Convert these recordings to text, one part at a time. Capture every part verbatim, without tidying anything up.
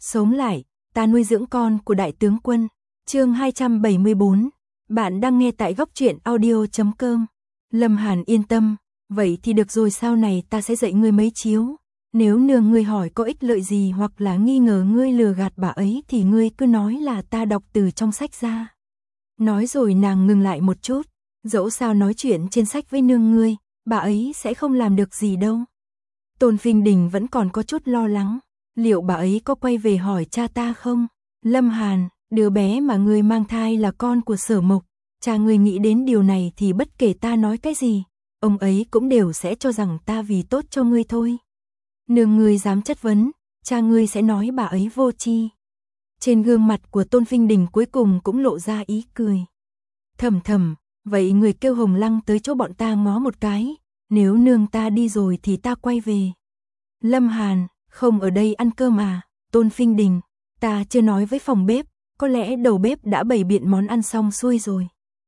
Sống lại, ta nuôi dưỡng con của đại tướng quân. Chương hai trăm bảy mươi bốn. Bạn đang nghe tại góc truyện audio chấm com. Lâm Hàn yên tâm, vậy thì được rồi, sau này ta sẽ dạy ngươi mấy chiếu. Nếu nương ngươi hỏi có ích lợi gì hoặc là nghi ngờ ngươi lừa gạt bà ấy thì ngươi cứ nói là ta đọc từ trong sách ra. Nói rồi nàng ngừng lại một chút, dẫu sao nói chuyện trên sách với nương ngươi, bà ấy sẽ không làm được gì đâu. Tôn Phinh Đình vẫn còn có chút lo lắng, liệu bà ấy có quay về hỏi cha ta không? Lâm Hàn, đứa bé mà ngươi mang thai là con của Sở Mộc, cha ngươi nghĩ đến điều này thì bất kể ta nói cái gì, ông ấy cũng đều sẽ cho rằng ta vì tốt cho ngươi thôi. Nương ngươi dám chất vấn, cha ngươi sẽ nói bà ấy vô tri. Trên gương mặt của Tôn Phinh Đình cuối cùng cũng lộ ra ý cười. Thầm thầm, vậy người kêu Hồng Lăng tới chỗ bọn ta ngó một cái, nếu nương ta đi rồi thì ta quay về. Lâm Hàn, không ở đây ăn cơm à? Tôn Phinh Đình, ta chưa nói với phòng bếp, có lẽ đầu bếp đã bày biện món ăn xong xuôi rồi.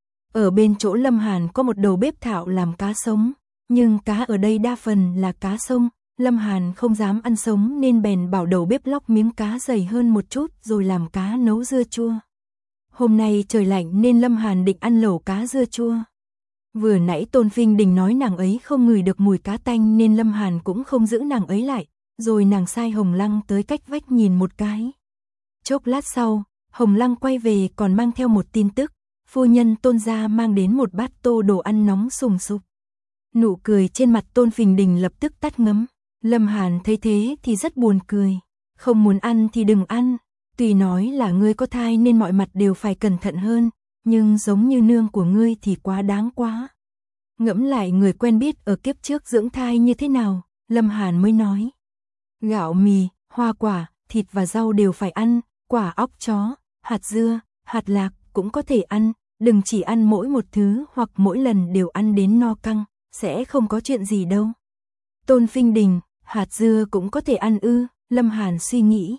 Ở bên chỗ Lâm Hàn có một đầu bếp thạo làm cá sống, nhưng cá ở đây đa phần là cá sông. Lâm Hàn không dám ăn sống nên bèn bảo đầu bếp lóc miếng cá dày hơn một chút rồi làm cá nấu dưa chua. Hôm nay trời lạnh nên Lâm Hàn định ăn lẩu cá dưa chua. Vừa nãy Tôn Phinh Đình nói nàng ấy không ngửi được mùi cá tanh nên Lâm Hàn cũng không giữ nàng ấy lại, rồi nàng sai Hồng Lăng tới cách vách nhìn một cái. Chốc lát sau, Hồng Lăng quay về còn mang theo một tin tức, phu nhân Tôn gia mang đến một bát tô đồ ăn nóng sùng sục. Nụ cười trên mặt Tôn Phinh Đình lập tức tắt ngấm. Lâm Hàn thấy thế thì rất buồn cười, không muốn ăn thì đừng ăn, tuy nói là ngươi có thai nên mọi mặt đều phải cẩn thận hơn, nhưng giống như nương của ngươi thì quá đáng quá. Ngẫm lại người quen biết ở kiếp trước dưỡng thai như thế nào, Lâm Hàn mới nói. Gạo mì, hoa quả, thịt và rau đều phải ăn, quả óc chó, hạt dưa, hạt lạc cũng có thể ăn, đừng chỉ ăn mỗi một thứ hoặc mỗi lần đều ăn đến no căng, sẽ không có chuyện gì đâu. Tôn Phinh Đình, hạt dưa cũng có thể ăn ư? Lâm Hàn suy nghĩ.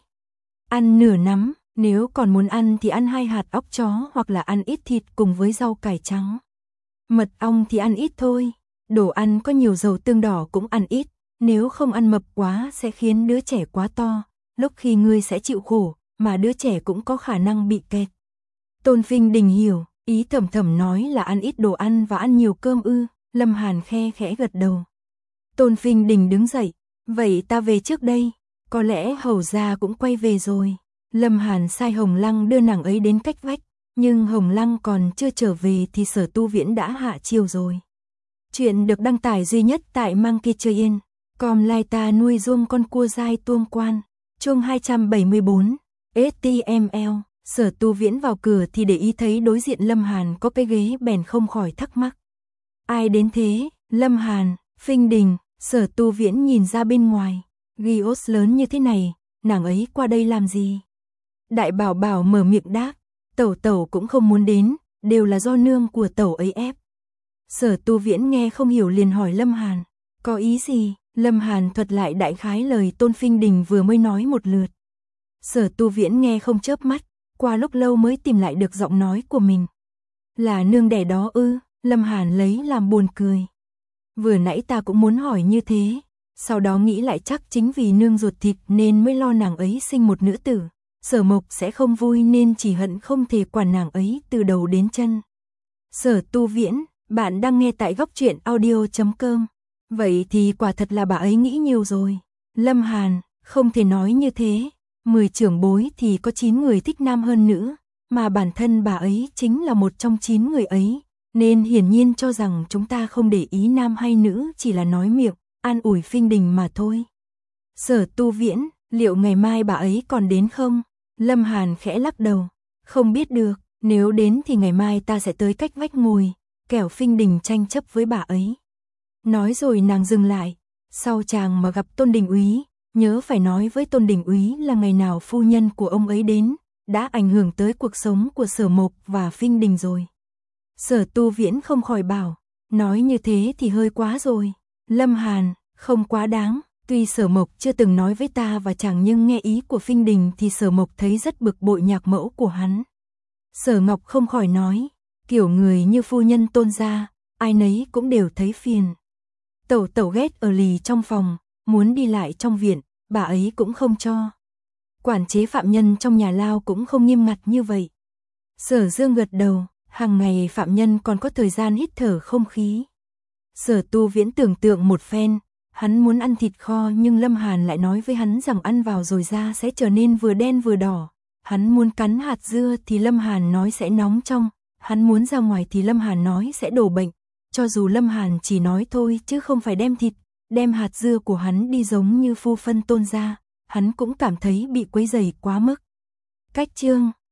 Ăn nửa nắm, nếu còn muốn ăn thì ăn hai hạt óc chó hoặc là ăn ít thịt cùng với rau cải trắng. Mật ong thì ăn ít thôi, đồ ăn có nhiều dầu tương đỏ cũng ăn ít, nếu không ăn mập quá sẽ khiến đứa trẻ quá to, lúc khi ngươi sẽ chịu khổ, mà đứa trẻ cũng có khả năng bị kẹt. Tôn Phinh Đình hiểu, ý thầm thầm nói là ăn ít đồ ăn và ăn nhiều cơm ư? Lâm Hàn khe khẽ gật đầu. Tôn Phinh Đình đứng dậy, vậy ta về trước đây, có lẽ hầu gia cũng quay về rồi. Lâm Hàn sai Hồng Lăng đưa nàng ấy đến cách vách, nhưng Hồng Lăng còn chưa trở về thì Sở Tu Viễn đã hạ chiều rồi. Chuyện được đăng tải duy nhất tại Monkey Chơi Yên, com lai ta nuôi ruông con cua dai tuông quan, chương hai trăm bảy mươi bốn, ếch ti em eo, Sở Tu Viễn vào cửa thì để ý thấy đối diện Lâm Hàn có cái ghế bèn không khỏi thắc mắc. Ai đến thế? Lâm Hàn, Phinh Đình. Sở Tu Viễn nhìn ra bên ngoài, Gios lớn như thế này, nàng ấy qua đây làm gì? Đại Bảo Bảo mở miệng đáp, tẩu tẩu cũng không muốn đến, đều là do nương của tẩu ấy ép. Sở Tu Viễn nghe không hiểu liền hỏi Lâm Hàn, có ý gì? Lâm Hàn thuật lại đại khái lời Tôn Phinh Đình vừa mới nói một lượt. Sở Tu Viễn nghe không chớp mắt, qua lúc lâu mới tìm lại được giọng nói của mình. Là nương đẻ đó ư? Lâm Hàn lấy làm buồn cười. Vừa nãy ta cũng muốn hỏi như thế, sau đó nghĩ lại chắc chính vì nương ruột thịt nên mới lo nàng ấy sinh một nữ tử. Sở Mộc sẽ không vui nên chỉ hận không thể quản nàng ấy từ đầu đến chân. Sở Tu Viễn, bạn đang nghe tại góc truyện audio chấm com. Vậy thì quả thật là bà ấy nghĩ nhiều rồi. Lâm Hàn, không thể nói như thế. Mười trưởng bối thì có chín người thích nam hơn nữ, mà bản thân bà ấy chính là một trong chín người ấy. Nên hiển nhiên cho rằng chúng ta không để ý nam hay nữ chỉ là nói miệng, an ủi Phinh Đình mà thôi. Sở Tu Viễn, liệu ngày mai bà ấy còn đến không? Lâm Hàn khẽ lắc đầu, không biết được, nếu đến thì ngày mai ta sẽ tới cách vách ngồi, kẻo Phinh Đình tranh chấp với bà ấy. Nói rồi nàng dừng lại, sau chàng mà gặp Tôn Đình Úy, nhớ phải nói với Tôn Đình Úy là ngày nào phu nhân của ông ấy đến, đã ảnh hưởng tới cuộc sống của Sở Mộc và Phinh Đình rồi. Sở Tu Viễn không khỏi bảo, nói như thế thì hơi quá rồi. Lâm Hàn, không quá đáng, tuy Sở Mộc chưa từng nói với ta và chàng nhưng nghe ý của Phinh Đình thì Sở Mộc thấy rất bực bội nhạc mẫu của hắn. Sở Ngọc không khỏi nói, kiểu người như phu nhân Tôn gia, ai nấy cũng đều thấy phiền. Tẩu tẩu ghét ở lì trong phòng, muốn đi lại trong viện, bà ấy cũng không cho. Quản chế phạm nhân trong nhà lao cũng không nghiêm ngặt như vậy. Sở Dương gật đầu, hàng ngày phạm nhân còn có thời gian hít thở không khí. Sở Tu Viễn tưởng tượng một phen, hắn muốn ăn thịt kho nhưng Lâm Hàn lại nói với hắn rằng ăn vào rồi da sẽ trở nên vừa đen vừa đỏ. Hắn muốn cắn hạt dưa thì Lâm Hàn nói sẽ nóng trong, hắn muốn ra ngoài thì Lâm Hàn nói sẽ đổ bệnh. Cho dù Lâm Hàn chỉ nói thôi chứ không phải đem thịt, đem hạt dưa của hắn đi giống như phu phân Tôn gia, hắn cũng cảm thấy bị quấy rầy quá mức. Cách chương